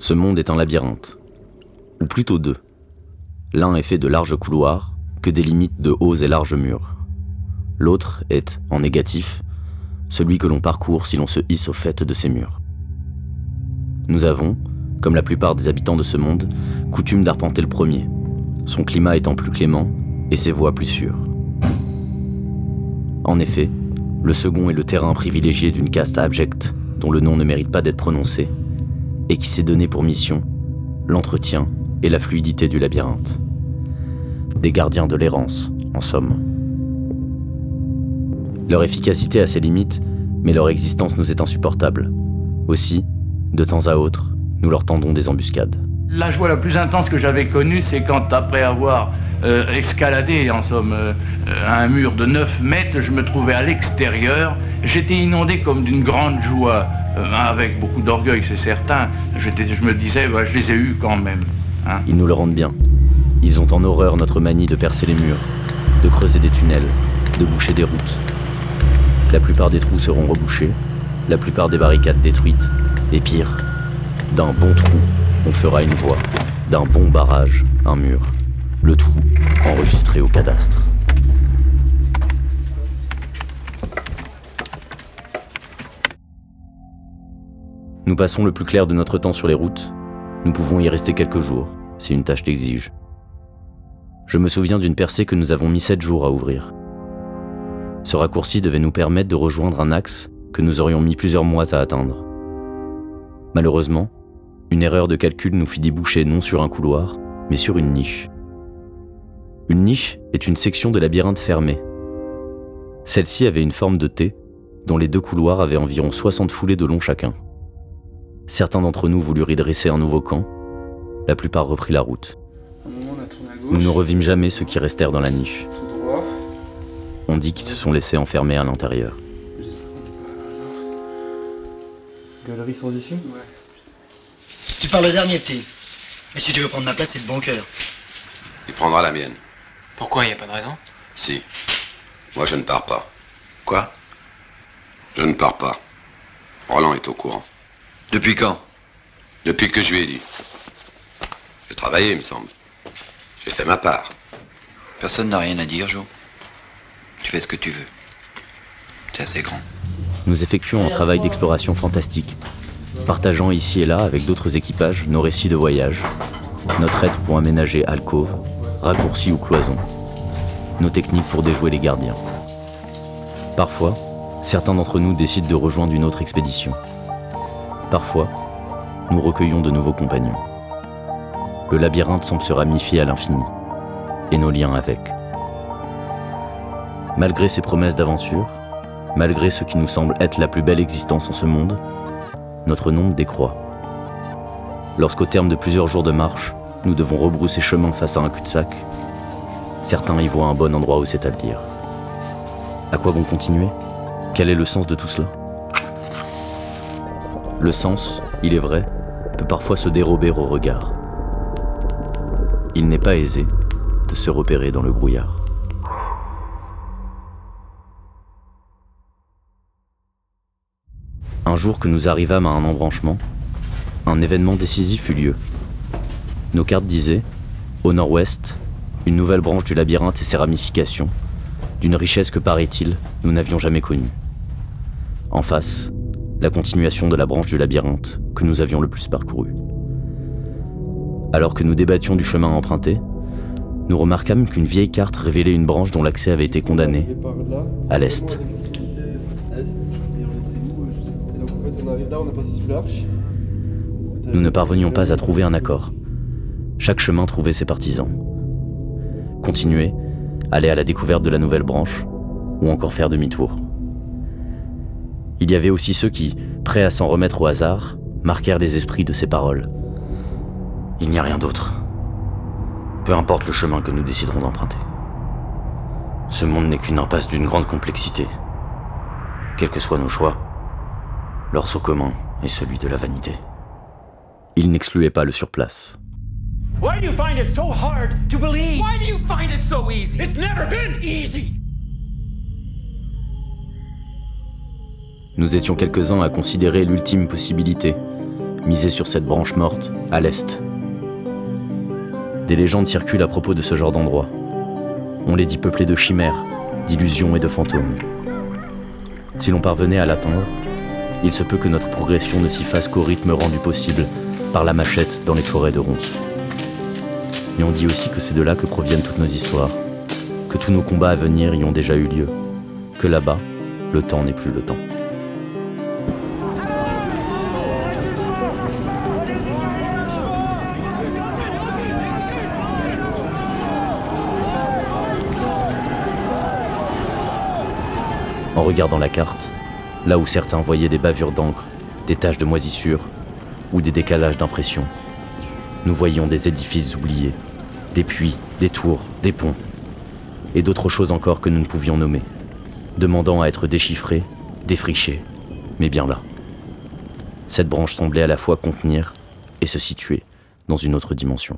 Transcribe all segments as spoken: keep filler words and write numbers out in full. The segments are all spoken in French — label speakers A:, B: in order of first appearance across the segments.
A: Ce monde est un labyrinthe, ou plutôt deux. L'un est fait de larges couloirs que délimitent de hauts et larges murs. L'autre est, en négatif, celui que l'on parcourt si l'on se hisse au faîte de ces murs. Nous avons, comme la plupart des habitants de ce monde, coutume d'arpenter le premier, son climat étant plus clément et ses voies plus sûres. En effet, le second est le terrain privilégié d'une caste abjecte dont le nom ne mérite pas d'être prononcé et qui s'est donné pour mission l'entretien et la fluidité du labyrinthe. Des gardiens de l'errance, en somme. Leur efficacité a ses limites, mais leur existence nous est insupportable. Aussi, de temps à autre, nous leur tendons des embuscades.
B: La joie la plus intense que j'avais connue, c'est quand, après avoir euh, escaladé, en somme, euh, un mur de neuf mètres, je me trouvais à l'extérieur. J'étais inondé comme d'une grande joie, euh, avec beaucoup d'orgueil, c'est certain. J'étais, je me disais, bah, je les ai eus quand même. Hein.
A: Ils nous le rendent bien. Ils ont en horreur notre manie de percer les murs, de creuser des tunnels, de boucher des routes. La plupart des trous seront rebouchés, la plupart des barricades détruites, et pire, d'un bon trou, on fera une voie, d'un bon barrage, un mur, le tout enregistré au cadastre. Nous passons le plus clair de notre temps sur les routes. Nous pouvons y rester quelques jours, si une tâche l'exige. Je me souviens d'une percée que nous avons mis sept jours à ouvrir. Ce raccourci devait nous permettre de rejoindre un axe que nous aurions mis plusieurs mois à atteindre. Malheureusement, une erreur de calcul nous fit déboucher non sur un couloir, mais sur une niche. Une niche est une section de labyrinthe fermée. Celle-ci avait une forme de T, dont les deux couloirs avaient environ soixante foulées de long chacun. Certains d'entre nous voulurent y dresser un nouveau camp, la plupart reprit la route. Nous ne revîmes jamais ceux qui restèrent dans la niche. On dit qu'ils se sont laissés enfermer à l'intérieur.
C: Galerie sans issue ? Ouais.
D: Tu parles le dernier, petit. Mais si tu veux prendre ma place, c'est de bon cœur.
E: Il prendra la mienne.
F: Pourquoi, y a pas de raison ?
E: Si. Moi, je ne pars pas.
D: Quoi ?
E: Je ne pars pas. Roland est au courant.
D: Depuis quand ?
E: Depuis que je lui ai dit. J'ai travaillé, il me semble. J'ai fait ma part.
D: Personne n'a rien à dire, Jo. Tu fais ce que tu veux. C'est assez grand.
A: Nous effectuons un travail d'exploration fantastique, partageant ici et là avec d'autres équipages nos récits de voyage, notre aide pour aménager alcôves, raccourcis ou cloisons, nos techniques pour déjouer les gardiens. Parfois, certains d'entre nous décident de rejoindre une autre expédition. Parfois, nous recueillons de nouveaux compagnons. Le labyrinthe semble se ramifier à l'infini, et nos liens avec. Malgré ces promesses d'aventure, malgré ce qui nous semble être la plus belle existence en ce monde, notre nombre décroît. Lorsqu'au terme de plusieurs jours de marche, nous devons rebrousser chemin face à un cul-de-sac, certains y voient un bon endroit où s'établir. À quoi bon continuer ? Quel est le sens de tout cela ? Le sens, il est vrai, peut parfois se dérober au regard. Il n'est pas aisé de se repérer dans le brouillard. Un jour que nous arrivâmes à un embranchement, un événement décisif eut lieu. Nos cartes disaient, au nord-ouest, une nouvelle branche du labyrinthe et ses ramifications, d'une richesse que, paraît-il, nous n'avions jamais connue. En face, la continuation de la branche du labyrinthe que nous avions le plus parcourue. Alors que nous débattions du chemin emprunté, nous remarquâmes qu'une vieille carte révélait une branche dont l'accès avait été condamné, à l'est. Nous ne parvenions pas à trouver un accord. Chaque chemin trouvait ses partisans. Continuer, aller à la découverte de la nouvelle branche, ou encore faire demi-tour. Il y avait aussi ceux qui, prêts à s'en remettre au hasard, marquèrent les esprits de ces paroles. Il n'y a rien d'autre. Peu importe le chemin que nous déciderons d'emprunter. Ce monde n'est qu'une impasse d'une grande complexité. Quels que soient nos choix, leur saut commun est celui de la vanité. Il n'excluait pas le surplace.
G: Why do you find it so hard to believe?
H: Why do you find it so easy?
G: It's never been easy.
A: Nous étions quelques-uns à considérer l'ultime possibilité miser sur cette branche morte, à l'est. Des légendes circulent à propos de ce genre d'endroit. On les dit peuplés de chimères, d'illusions et de fantômes. Si l'on parvenait à l'atteindre, il se peut que notre progression ne s'y fasse qu'au rythme rendu possible par la machette dans les forêts de ronces. Mais on dit aussi que c'est de là que proviennent toutes nos histoires, que tous nos combats à venir y ont déjà eu lieu, que là-bas, le temps n'est plus le temps. En regardant la carte, là où certains voyaient des bavures d'encre, des taches de moisissure ou des décalages d'impression, nous voyions des édifices oubliés, des puits, des tours, des ponts, et d'autres choses encore que nous ne pouvions nommer, demandant à être déchiffrées, défrichées, mais bien là. Cette branche semblait à la fois contenir et se situer dans une autre dimension.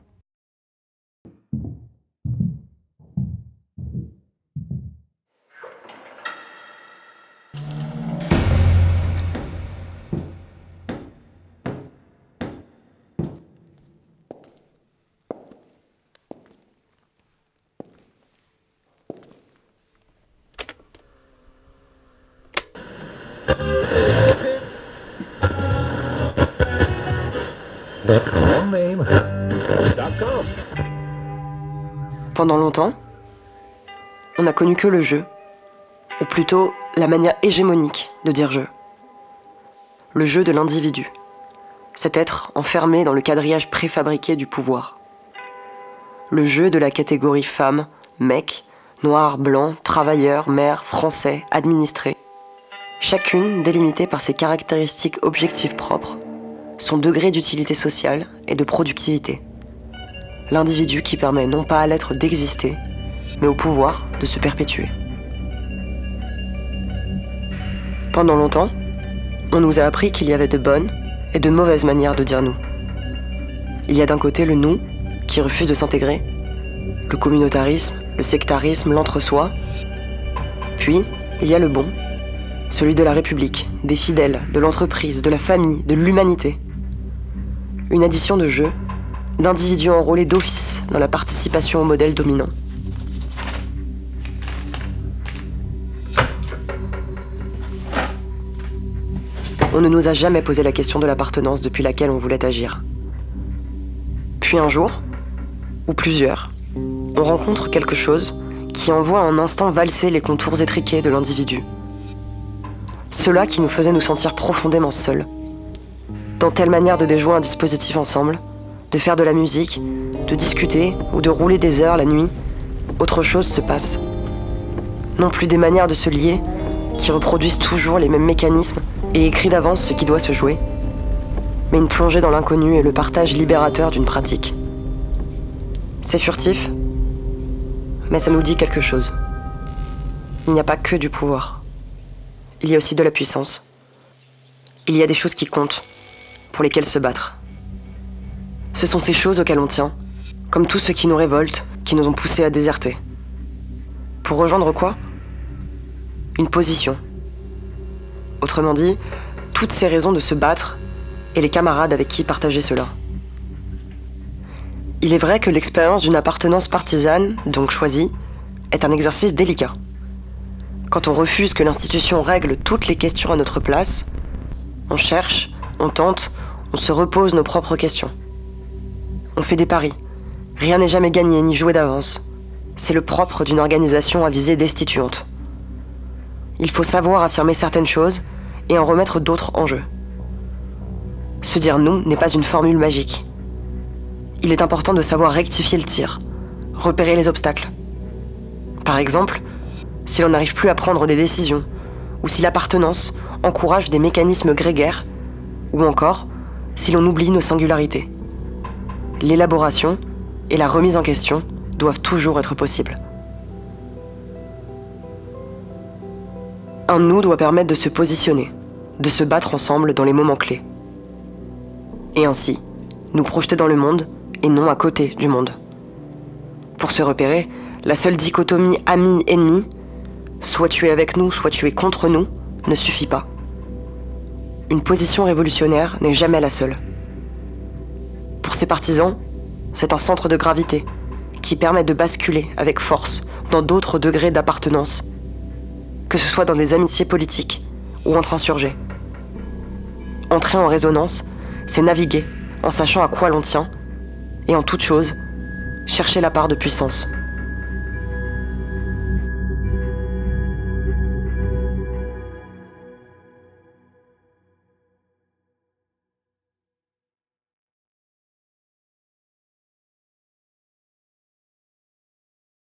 F: Pendant longtemps, on n'a connu que le jeu, ou plutôt la manière hégémonique de dire jeu. Le jeu de l'individu, cet être enfermé dans le quadrillage préfabriqué du pouvoir. Le jeu de la catégorie femme, mec, noir, blanc, travailleur, mère, français, administré. Chacune délimitée par ses caractéristiques objectives propres, son degré d'utilité sociale et de productivité. L'individu qui permet non pas à l'être d'exister, mais au pouvoir de se perpétuer. Pendant longtemps, on nous a appris qu'il y avait de bonnes et de mauvaises manières de dire nous. Il y a d'un côté le nous, qui refuse de s'intégrer, le communautarisme, le sectarisme, l'entre-soi. Puis, il y a le bon, celui de la République, des fidèles, de l'entreprise, de la famille, de l'humanité. Une addition de jeux, d'individus enrôlés d'office dans la participation au modèle dominant. On ne nous a jamais posé la question de l'appartenance depuis laquelle on voulait agir. Puis un jour, ou plusieurs, on rencontre quelque chose qui envoie un instant valser les contours étriqués de l'individu. Cela qui nous faisait nous sentir profondément seuls. Dans telle manière de déjouer un dispositif ensemble, de faire de la musique, de discuter ou de rouler des heures la nuit, autre chose se passe. Non plus des manières de se lier, qui reproduisent toujours les mêmes mécanismes et écrit d'avance ce qui doit se jouer, mais une plongée dans l'inconnu et le partage libérateur d'une pratique. C'est furtif, mais ça nous dit quelque chose. Il n'y a pas que du pouvoir. Il y a aussi de la puissance. Il y a des choses qui comptent, pour lesquelles se battre. Ce sont ces choses auxquelles on tient, comme tout ce qui nous révolte, qui nous ont poussés à déserter. Pour rejoindre quoi ? Une position. Autrement dit, toutes ces raisons de se battre et les camarades avec qui partager cela. Il est vrai que l'expérience d'une appartenance partisane, donc choisie, est un exercice délicat. Quand on refuse que l'institution règle toutes les questions à notre place, on cherche, on tente, on se repose nos propres questions. On fait des paris. Rien n'est jamais gagné ni joué d'avance. C'est le propre d'une organisation à visée destituante. Il faut savoir affirmer certaines choses et en remettre d'autres en jeu. Se dire nous n'est pas une formule magique. Il est important de savoir rectifier le tir, repérer les obstacles. Par exemple, si l'on n'arrive plus à prendre des décisions, ou si l'appartenance encourage des mécanismes grégaires, ou encore si l'on oublie nos singularités. L'élaboration et la remise en question doivent toujours être possibles. Un nous doit permettre de se positionner, de se battre ensemble dans les moments clés. Et ainsi, nous projeter dans le monde et non à côté du monde. Pour se repérer, la seule dichotomie ami-ennemi, soit tu es avec nous, soit tu es contre nous, ne suffit pas. Une position révolutionnaire n'est jamais la seule. ses partisans, c'est un centre de gravité qui permet de basculer avec force dans d'autres degrés d'appartenance, que ce soit dans des amitiés politiques ou entre insurgés. Entrer en résonance, c'est naviguer en sachant à quoi l'on tient et en toute chose, chercher la part de puissance.